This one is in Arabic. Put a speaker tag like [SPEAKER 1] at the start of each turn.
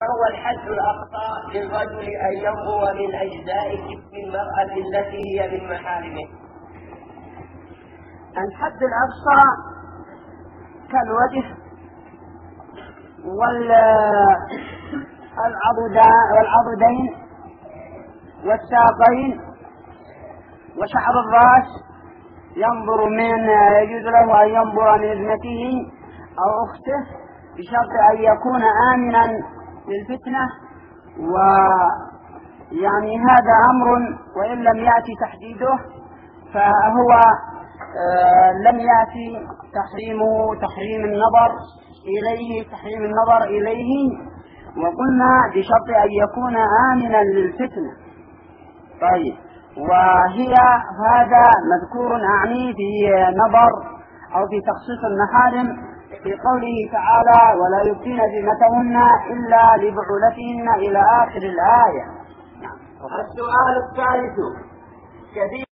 [SPEAKER 1] هو الحد الأقصى للرجل أن ينظر من أجزاء جسم المرأة التي هي من محارمه.
[SPEAKER 2] الحد الأقصى كالوجه والعضدين والساقين وشعر الرأس، ينظر يجوز له أن ينظر من ابنته أو أخته بشرط أن يكون آمنا للفتنة. ويعني هذا أمر وإن لم يأتي تحديده فهو لم يأتي تحريم النظر إليه وقلنا بشرط أن يكون آمنا للفتنة. طيب، وهي هذا مذكور أعني في نظر أو في تخصيص المحارم في قوله تعالى: ولا يبدين زينتهن إلا لبعولتهن إلى آخر الآية.
[SPEAKER 1] السؤال الثالث: كثير